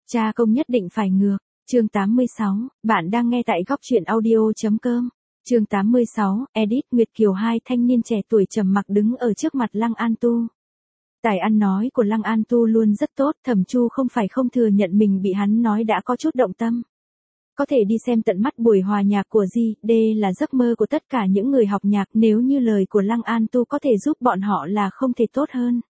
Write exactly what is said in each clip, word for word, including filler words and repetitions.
Cha công nhất định phải ngược. Chương tám mươi sáu, bạn đang nghe tại góc truyện audio.com. Chương tám mươi sáu, edit Nguyệt Kiều hai thanh niên trẻ tuổi trầm mặc đứng ở trước mặt Lăng An Tu. Tài ăn nói của Lăng An Tu luôn rất tốt, Thẩm Chu không phải không thừa nhận mình bị hắn nói đã có chút động tâm. Có thể đi xem tận mắt buổi hòa nhạc của Di, đây là giấc mơ của tất cả những người học nhạc, nếu như lời của Lăng An Tu có thể giúp bọn họ là không thể tốt hơn.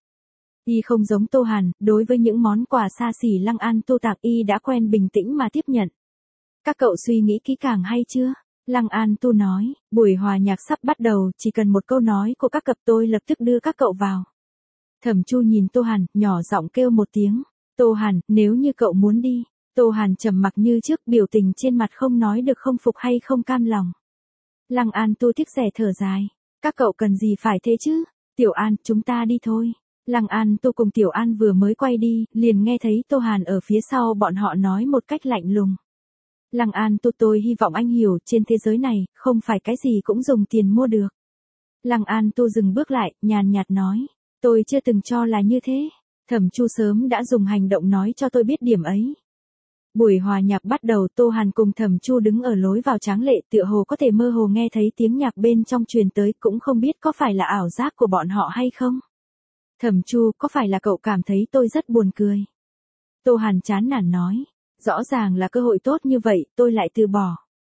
Y không giống Tô Hàn, đối với những món quà xa xỉ Lăng An Tu tặng y đã quen bình tĩnh mà tiếp nhận. Các cậu suy nghĩ kỹ càng hay chưa? Lăng An Tu nói, buổi hòa nhạc sắp bắt đầu, chỉ cần một câu nói của các cặp tôi lập tức đưa các cậu vào. Thẩm Chu nhìn Tô Hàn, nhỏ giọng kêu một tiếng, Tô Hàn, nếu như cậu muốn đi. Tô Hàn trầm mặc như trước, biểu tình trên mặt không nói được không phục hay không cam lòng. Lăng An Tu tiếc rẻ thở dài, các cậu cần gì phải thế chứ? Tiểu An, chúng ta đi thôi. Lăng An Tu cùng Tiểu An vừa mới quay đi, liền nghe thấy Tô Hàn ở phía sau bọn họ nói một cách lạnh lùng. Lăng An Tu, tôi hy vọng anh hiểu, trên thế giới này, không phải cái gì cũng dùng tiền mua được. Lăng An Tu dừng bước lại, nhàn nhạt nói, tôi chưa từng cho là như thế. Thẩm Chu sớm đã dùng hành động nói cho tôi biết điểm ấy. Buổi hòa nhạc bắt đầu, Tô Hàn cùng Thẩm Chu đứng ở lối vào tráng lệ, tựa hồ có thể mơ hồ nghe thấy tiếng nhạc bên trong truyền tới, cũng không biết có phải là ảo giác của bọn họ hay không. Thẩm Chu, có phải là cậu cảm thấy tôi rất buồn cười? Tô Hàn chán nản nói, rõ ràng là cơ hội tốt như vậy, tôi lại từ bỏ.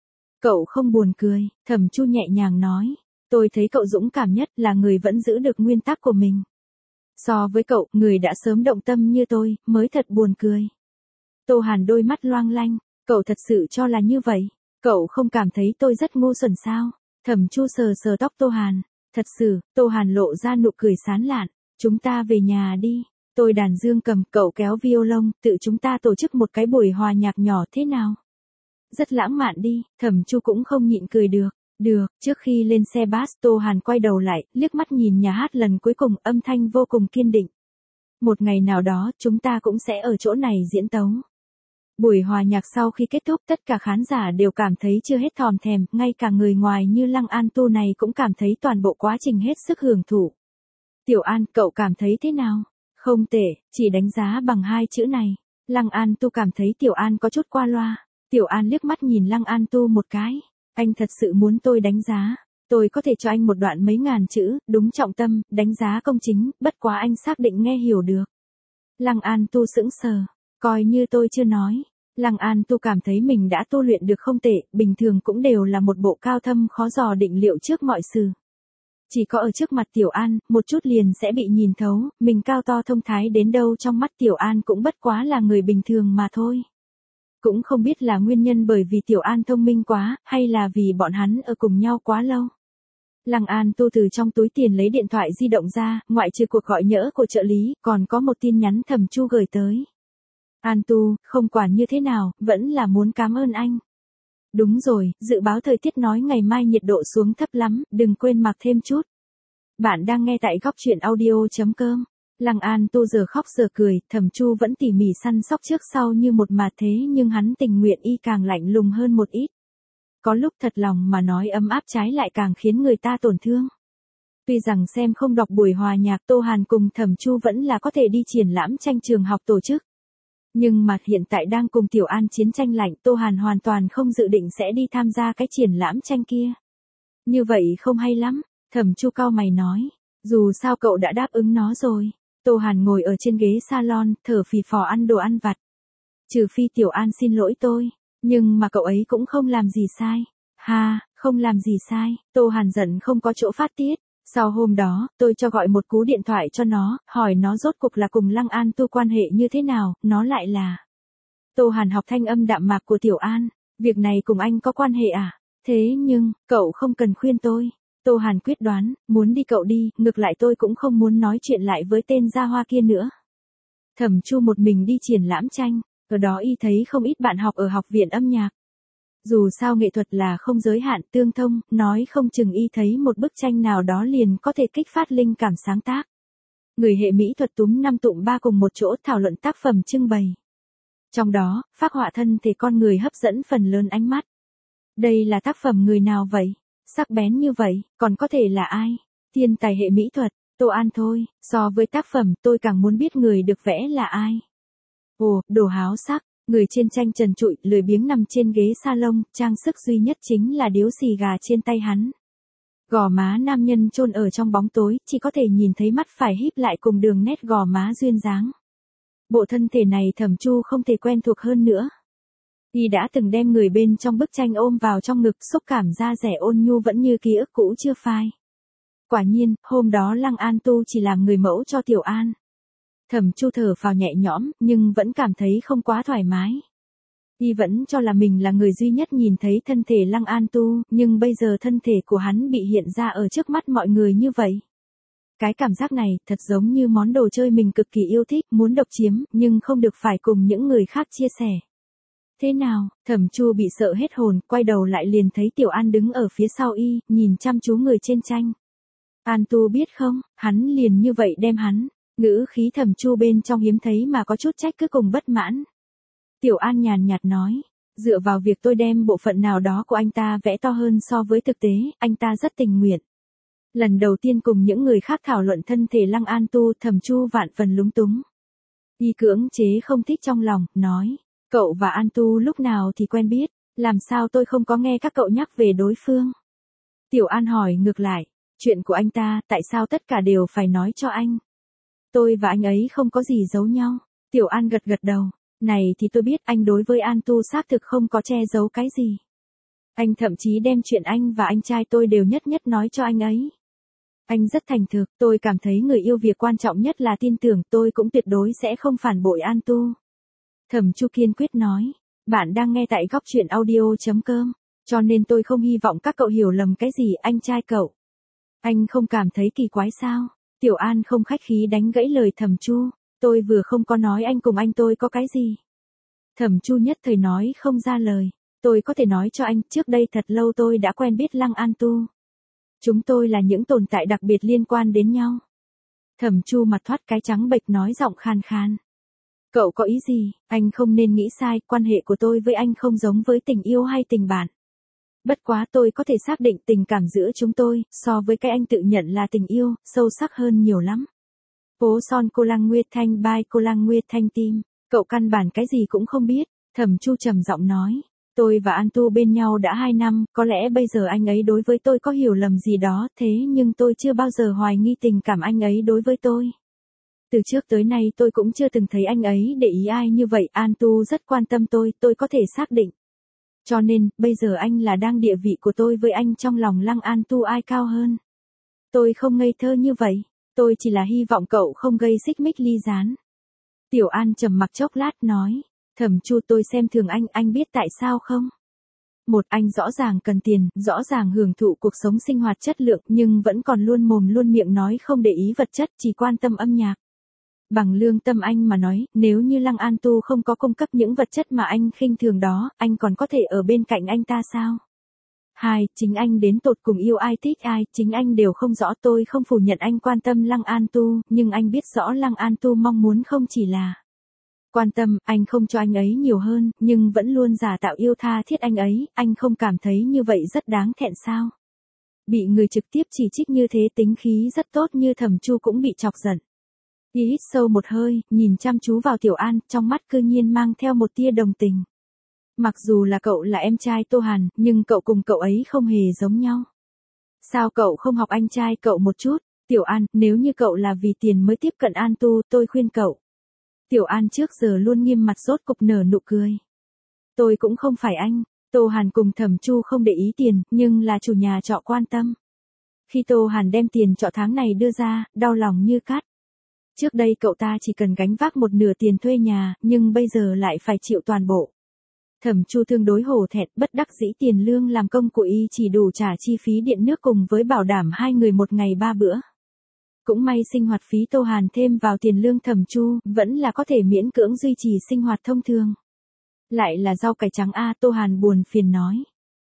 Cậu không buồn cười, Thẩm Chu nhẹ nhàng nói, tôi thấy cậu dũng cảm nhất, là người vẫn giữ được nguyên tắc của mình. So với cậu, người đã sớm động tâm như tôi, mới thật buồn cười. Tô Hàn đôi mắt loang lanh, cậu thật sự cho là như vậy? Cậu không cảm thấy tôi rất ngu xuẩn sao? Thẩm Chu sờ sờ tóc Tô Hàn, thật sự. Tô Hàn lộ ra nụ cười sán lạn, chúng ta về nhà đi. Tôi đàn dương cầm, cậu kéo violon, tự chúng ta tổ chức một cái buổi hòa nhạc nhỏ thế nào? Rất lãng mạn đi. Thẩm Chu cũng không nhịn cười được. Được. Trước khi lên xe bus, Tô Hàn quay đầu lại, liếc mắt nhìn nhà hát lần cuối cùng, âm thanh vô cùng kiên định. Một ngày nào đó, chúng ta cũng sẽ ở chỗ này diễn tấu. Buổi hòa nhạc sau khi kết thúc, tất cả khán giả đều cảm thấy chưa hết thòm thèm, ngay cả người ngoài như Lăng An Tu này cũng cảm thấy toàn bộ quá trình hết sức hưởng thụ. Tiểu An, cậu cảm thấy thế nào? Không tệ, chỉ đánh giá bằng hai chữ này. Lăng An Tu cảm thấy Tiểu An có chút qua loa. Tiểu An liếc mắt nhìn Lăng An Tu một cái. Anh thật sự muốn tôi đánh giá. Tôi có thể cho anh một đoạn mấy ngàn chữ, đúng trọng tâm, đánh giá công chính, bất quá anh xác định nghe hiểu được. Lăng An Tu sững sờ. Coi như tôi chưa nói. Lăng An Tu cảm thấy mình đã tu luyện được không tệ, bình thường cũng đều là một bộ cao thâm khó dò định liệu trước mọi sự. Chỉ có ở trước mặt Tiểu An, một chút liền sẽ bị nhìn thấu, mình cao to thông thái đến đâu trong mắt Tiểu An cũng bất quá là người bình thường mà thôi. Cũng không biết là nguyên nhân bởi vì Tiểu An thông minh quá, hay là vì bọn hắn ở cùng nhau quá lâu. Lăng An Tu từ trong túi tiền lấy điện thoại di động ra, ngoại trừ cuộc gọi nhỡ của trợ lý, còn có một tin nhắn Thẩm Chu gửi tới. An Tu, không quản như thế nào, vẫn là muốn cảm ơn anh. Đúng rồi, dự báo thời tiết nói ngày mai nhiệt độ xuống thấp lắm, đừng quên mặc thêm chút. Bạn đang nghe tại góc truyện audio.com. Lăng An Tu giờ khóc giờ cười, Thẩm Chu vẫn tỉ mỉ săn sóc trước sau như một mà thế, nhưng hắn tình nguyện y càng lạnh lùng hơn một ít. Có lúc thật lòng mà nói ấm áp trái lại càng khiến người ta tổn thương. Tuy rằng xem không đọc buổi hòa nhạc, Tô Hàn cùng Thẩm Chu vẫn là có thể đi triển lãm tranh trường học tổ chức. Nhưng mà hiện tại đang cùng Tiểu An chiến tranh lạnh, Tô Hàn hoàn toàn không dự định sẽ đi tham gia cái triển lãm tranh kia. Như vậy không hay lắm, Thẩm Chu cau mày nói, dù sao cậu đã đáp ứng nó rồi. Tô Hàn ngồi ở trên ghế salon, thở phì phò ăn đồ ăn vặt. Trừ phi Tiểu An xin lỗi tôi, nhưng mà cậu ấy cũng không làm gì sai. Ha, không làm gì sai, Tô Hàn giận không có chỗ phát tiết. Sau hôm đó, tôi cho gọi một cú điện thoại cho nó, hỏi nó rốt cuộc là cùng Lăng An Tu quan hệ như thế nào, nó lại là. Tô Hàn học thanh âm đạm mạc của Tiểu An, việc này cùng anh có quan hệ à? Thế nhưng, cậu không cần khuyên tôi. Tô Hàn quyết đoán, muốn đi cậu đi, ngược lại tôi cũng không muốn nói chuyện lại với tên gia hoa kia nữa. Thẩm Chu một mình đi triển lãm tranh, ở đó y thấy không ít bạn học ở học viện âm nhạc. Dù sao nghệ thuật là không giới hạn, tương thông, nói không chừng y thấy một bức tranh nào đó liền có thể kích phát linh cảm sáng tác. Người hệ mỹ thuật túm năm tụm ba cùng một chỗ thảo luận tác phẩm trưng bày. Trong đó, phác họa thân thể con người hấp dẫn phần lớn ánh mắt. Đây là tác phẩm người nào vậy? Sắc bén như vậy, còn có thể là ai? Thiên tài hệ mỹ thuật, Tô An thôi, so với tác phẩm tôi càng muốn biết người được vẽ là ai. Ồ, đồ háo sắc, Người trên tranh trần trụi, lười biếng nằm trên ghế salon, trang sức duy nhất chính là điếu xì gà trên tay hắn. Gò má nam nhân chôn ở trong bóng tối, chỉ có thể nhìn thấy mắt phải híp lại cùng đường nét gò má duyên dáng. Bộ thân thể này Thẩm Chu không thể quen thuộc hơn nữa. Y đã từng đem người bên trong bức tranh ôm vào trong ngực, xúc cảm da dẻ ôn nhu vẫn như ký ức cũ chưa phai. Quả nhiên, hôm đó Lăng An Tu chỉ làm người mẫu cho Tiểu An. Thẩm Chu thở phào nhẹ nhõm, nhưng vẫn cảm thấy không quá thoải mái. Y vẫn cho là mình là người duy nhất nhìn thấy thân thể Lăng An Tu, nhưng bây giờ thân thể của hắn bị hiện ra ở trước mắt mọi người như vậy. Cái cảm giác này thật giống như món đồ chơi mình cực kỳ yêu thích, muốn độc chiếm, nhưng không được phải cùng những người khác chia sẻ. Thế nào? Thẩm Chu bị sợ hết hồn, quay đầu lại liền thấy Tiểu An đứng ở phía sau y, nhìn chăm chú người trên tranh. An Tu biết không, hắn liền như vậy đem hắn. Ngữ khí Thẩm Chu bên trong hiếm thấy mà có chút trách cứ cùng bất mãn. Tiểu An nhàn nhạt nói, dựa vào việc tôi đem bộ phận nào đó của anh ta vẽ to hơn so với thực tế, anh ta rất tình nguyện. Lần đầu tiên cùng những người khác thảo luận thân thể Lăng An Tu, Thẩm Chu vạn phần lúng túng. Y cưỡng chế không thích trong lòng, nói, cậu và An Tu lúc nào thì quen biết, làm sao tôi không có nghe các cậu nhắc về đối phương. Tiểu An hỏi ngược lại, chuyện của anh ta, tại sao tất cả đều phải nói cho anh? Tôi và anh ấy không có gì giấu nhau. Tiểu An gật gật đầu, này thì tôi biết anh đối với An Tu xác thực không có che giấu cái gì. Anh thậm chí đem chuyện anh và anh trai tôi đều nhất nhất nói cho anh ấy. Anh rất thành thực, tôi cảm thấy người yêu việc quan trọng nhất là tin tưởng, tôi cũng tuyệt đối sẽ không phản bội An Tu. Thẩm Chu kiên quyết nói, bạn đang nghe tại góc truyện audio chấm com, cho nên tôi không hy vọng các cậu hiểu lầm cái gì, anh trai cậu. Anh không cảm thấy kỳ quái sao? Tiểu An không khách khí đánh gãy lời Thẩm Chu, tôi vừa không có nói anh cùng anh tôi có cái gì. Thẩm Chu nhất thời nói không ra lời, tôi có thể nói cho anh, trước đây thật lâu tôi đã quen biết Lăng An Tu. Chúng tôi là những tồn tại đặc biệt liên quan đến nhau. Thẩm Chu mặt thoát cái trắng bệch nói giọng khan khan. Cậu có ý gì? Anh không nên nghĩ sai, quan hệ của tôi với anh không giống với tình yêu hay tình bạn. Bất quá tôi có thể xác định tình cảm giữa chúng tôi, so với cái anh tự nhận là tình yêu, sâu sắc hơn nhiều lắm. Phố Son Cô Lăng Nguyệt Thanh by Cô Lăng Nguyệt Thanh Tim, cậu căn bản cái gì cũng không biết. Thẩm Chu trầm giọng nói, tôi và An Tu bên nhau đã hai năm, có lẽ bây giờ anh ấy đối với tôi có hiểu lầm gì đó, thế nhưng tôi chưa bao giờ hoài nghi tình cảm anh ấy đối với tôi. Từ trước tới nay tôi cũng chưa từng thấy anh ấy để ý ai như vậy, An Tu rất quan tâm tôi, tôi có thể xác định. Cho nên, bây giờ anh là đang địa vị của tôi với anh trong lòng Lăng An Tu ai cao hơn. Tôi không ngây thơ như vậy, tôi chỉ là hy vọng cậu không gây xích mích ly gián. Tiểu An trầm mặc chốc lát nói, Thẩm Chu tôi xem thường anh, anh biết tại sao không? Một, anh rõ ràng cần tiền, rõ ràng hưởng thụ cuộc sống sinh hoạt chất lượng nhưng vẫn còn luôn mồm luôn miệng nói không để ý vật chất, chỉ quan tâm âm nhạc. Bằng lương tâm anh mà nói, nếu như Lăng An Tu không có cung cấp những vật chất mà anh khinh thường đó, anh còn có thể ở bên cạnh anh ta sao? Hai, chính anh đến tột cùng yêu ai thích ai, chính anh đều không rõ, tôi không phủ nhận anh quan tâm Lăng An Tu, nhưng anh biết rõ Lăng An Tu mong muốn không chỉ là quan tâm, anh không cho anh ấy nhiều hơn, nhưng vẫn luôn giả tạo yêu tha thiết anh ấy, anh không cảm thấy như vậy rất đáng thẹn sao? Bị người trực tiếp chỉ trích như thế tính khí rất tốt như Thẩm Chu cũng bị chọc giận. Y hít sâu một hơi, nhìn chăm chú vào Tiểu An, trong mắt cư nhiên mang theo một tia đồng tình. Mặc dù là cậu là em trai Tô Hàn, nhưng cậu cùng cậu ấy không hề giống nhau. Sao cậu không học anh trai cậu một chút? Tiểu An, nếu như cậu là vì tiền mới tiếp cận An Tu, tôi khuyên cậu. Tiểu An trước giờ luôn nghiêm mặt rốt cục nở nụ cười. Tôi cũng không phải anh, Tô Hàn cùng Thẩm Chu không để ý tiền, nhưng là chủ nhà trọ quan tâm. Khi Tô Hàn đem tiền trọ tháng này đưa ra, đau lòng như cắt. Trước đây cậu ta chỉ cần gánh vác một nửa tiền thuê nhà, nhưng bây giờ lại phải chịu toàn bộ. Thẩm Chu tương đối hổ thẹn, bất đắc dĩ tiền lương làm công của y chỉ đủ trả chi phí điện nước cùng với bảo đảm hai người một ngày ba bữa. Cũng may sinh hoạt phí Tô Hàn thêm vào tiền lương Thẩm Chu, vẫn là có thể miễn cưỡng duy trì sinh hoạt thông thường. Lại là rau cải trắng a, Tô Hàn buồn phiền nói.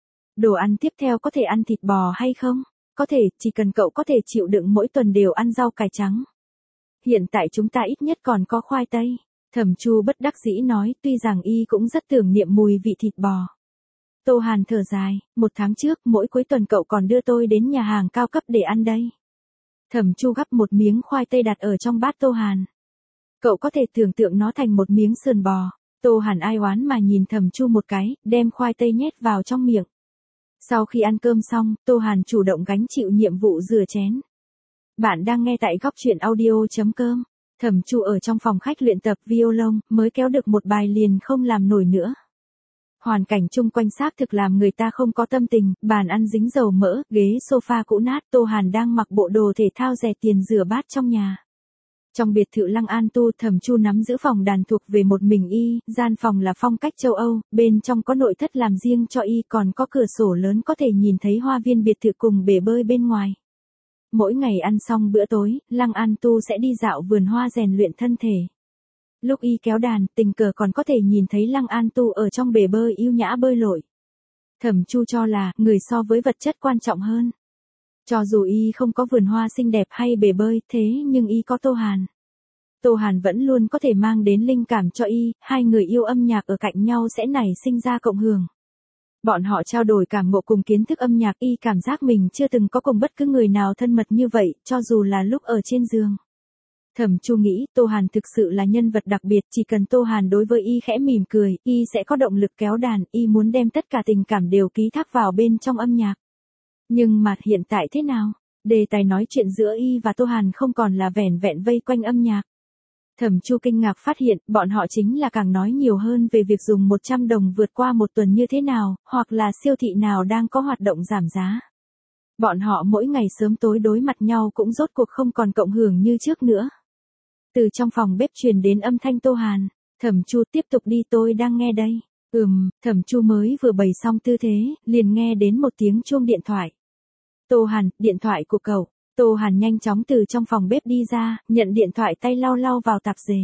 Đồ ăn tiếp theo có thể ăn thịt bò hay không? Có thể, chỉ cần cậu có thể chịu đựng mỗi tuần đều ăn rau cải trắng. Hiện tại chúng ta ít nhất còn có khoai tây. Thẩm Chu bất đắc dĩ nói, tuy rằng y cũng rất tưởng niệm mùi vị thịt bò. Tô Hàn thở dài, một tháng trước, mỗi cuối tuần cậu còn đưa tôi đến nhà hàng cao cấp để ăn đây. Thẩm Chu gắp một miếng khoai tây đặt ở trong bát Tô Hàn. Cậu có thể tưởng tượng nó thành một miếng sườn bò. Tô Hàn ai oán mà nhìn Thẩm Chu một cái, đem khoai tây nhét vào trong miệng. Sau khi ăn cơm xong, Tô Hàn chủ động gánh chịu nhiệm vụ rửa chén. Bạn đang nghe tại góc truyện audio.com. Thẩm Chu ở trong phòng khách luyện tập violon, mới kéo được một bài liền không làm nổi nữa. Hoàn cảnh chung quanh xác thực làm người ta không có tâm tình, bàn ăn dính dầu mỡ, ghế sofa cũ nát, Tô Hàn đang mặc bộ đồ thể thao rẻ tiền rửa bát trong nhà. Trong biệt thự Lăng An Tu, Thẩm Chu nắm giữ phòng đàn thuộc về một mình y, gian phòng là phong cách châu Âu, bên trong có nội thất làm riêng cho y, còn có cửa sổ lớn có thể nhìn thấy hoa viên biệt thự cùng bể bơi bên ngoài. Mỗi ngày ăn xong bữa tối, Lăng An Tu sẽ đi dạo vườn hoa rèn luyện thân thể. Lúc y kéo đàn, tình cờ còn có thể nhìn thấy Lăng An Tu ở trong bể bơi yêu nhã bơi lội. Thẩm Chu cho là, người so với vật chất quan trọng hơn. Cho dù y không có vườn hoa xinh đẹp hay bể bơi, thế nhưng y có Tô Hàn. Tô Hàn vẫn luôn có thể mang đến linh cảm cho y, hai người yêu âm nhạc ở cạnh nhau sẽ nảy sinh ra cộng hưởng. Bọn họ trao đổi cảm ngộ cùng kiến thức âm nhạc, y cảm giác mình chưa từng có cùng bất cứ người nào thân mật như vậy, cho dù là lúc ở trên giường. Thẩm Chu nghĩ, Tô Hàn thực sự là nhân vật đặc biệt, chỉ cần Tô Hàn đối với y khẽ mỉm cười, y sẽ có động lực kéo đàn, y muốn đem tất cả tình cảm đều ký thác vào bên trong âm nhạc. Nhưng mà hiện tại thế nào? Đề tài nói chuyện giữa y và Tô Hàn không còn là vẻn vẹn vây quanh âm nhạc. Thẩm Chu kinh ngạc phát hiện, bọn họ chính là càng nói nhiều hơn về việc dùng một trăm đồng vượt qua một tuần như thế nào, hoặc là siêu thị nào đang có hoạt động giảm giá. Bọn họ mỗi ngày sớm tối đối mặt nhau cũng rốt cuộc không còn cộng hưởng như trước nữa. Từ trong phòng bếp truyền đến âm thanh Tô Hàn. Thẩm Chu tiếp tục đi, tôi đang nghe đây. Ừm, Thẩm Chu mới vừa bày xong tư thế, liền nghe đến một tiếng chuông điện thoại. Tô Hàn, điện thoại của cậu. Tô Hàn nhanh chóng từ trong phòng bếp đi ra, nhận điện thoại tay lau lau vào tạp dề.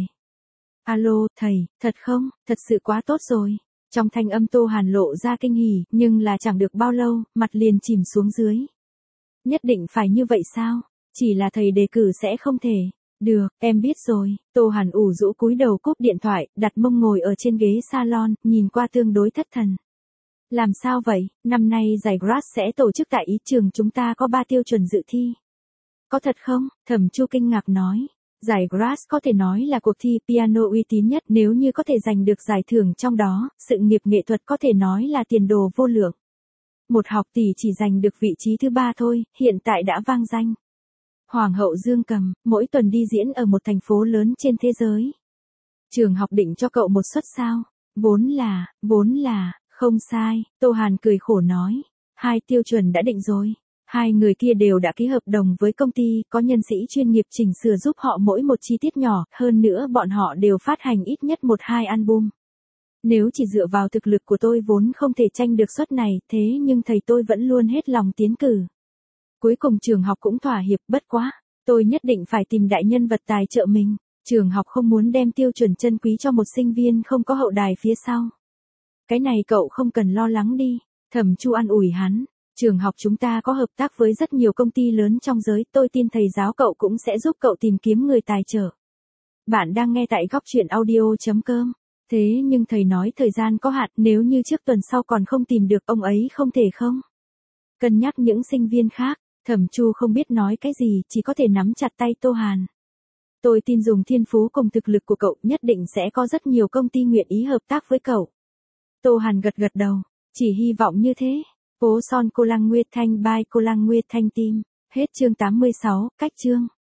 Alo, thầy, thật không, thật sự quá tốt rồi. Trong thanh âm Tô Hàn lộ ra kinh hỉ, nhưng là chẳng được bao lâu, mặt liền chìm xuống dưới. Nhất định phải như vậy sao? Chỉ là thầy đề cử sẽ không thể. Được, em biết rồi. Tô Hàn ủ rũ cúi đầu cúp điện thoại, đặt mông ngồi ở trên ghế salon, nhìn qua tương đối thất thần. Làm sao vậy, năm nay giải Grass sẽ tổ chức tại ý trường chúng ta có ba tiêu chuẩn dự thi. Có thật không? Thẩm Chu kinh ngạc nói. Giải Grass có thể nói là cuộc thi piano uy tín nhất, nếu như có thể giành được giải thưởng trong đó, sự nghiệp nghệ thuật có thể nói là tiền đồ vô lượng. Một học tỷ chỉ giành được vị trí thứ ba thôi, hiện tại đã vang danh. Hoàng hậu Dương Cầm, mỗi tuần đi diễn ở một thành phố lớn trên thế giới. Trường học định cho cậu một suất sao? Vốn là, vốn là, không sai, Tô Hàn cười khổ nói. Hai tiêu chuẩn đã định rồi. Hai người kia đều đã ký hợp đồng với công ty, có nhân sĩ chuyên nghiệp chỉnh sửa giúp họ mỗi một chi tiết nhỏ, hơn nữa bọn họ đều phát hành ít nhất một hai album. Nếu chỉ dựa vào thực lực của tôi vốn không thể tranh được suất này, thế nhưng thầy tôi vẫn luôn hết lòng tiến cử. Cuối cùng trường học cũng thỏa hiệp, bất quá, tôi nhất định phải tìm đại nhân vật tài trợ mình. Trường học không muốn đem tiêu chuẩn chân quý cho một sinh viên không có hậu đài phía sau. Cái này cậu không cần lo lắng đi. Thẩm Chu an ủi hắn. Trường học chúng ta có hợp tác với rất nhiều công ty lớn trong giới, tôi tin thầy giáo cậu cũng sẽ giúp cậu tìm kiếm người tài trợ. Bạn đang nghe tại góc truyện audio.com. Thế nhưng thầy nói thời gian có hạn, nếu như trước tuần sau còn không tìm được ông ấy không thể không? Cân nhắc những sinh viên khác, Thẩm Chu không biết nói cái gì, chỉ có thể nắm chặt tay Tô Hàn. Tôi tin dùng thiên phú cùng thực lực của cậu nhất định sẽ có rất nhiều công ty nguyện ý hợp tác với cậu. Tô Hàn gật gật đầu, chỉ hy vọng như thế. Phố Son Cô Lăng Nguyệt Thanh by Cô Lăng Nguyệt Thanh Team. Hết chương tám mươi sáu, cách chương.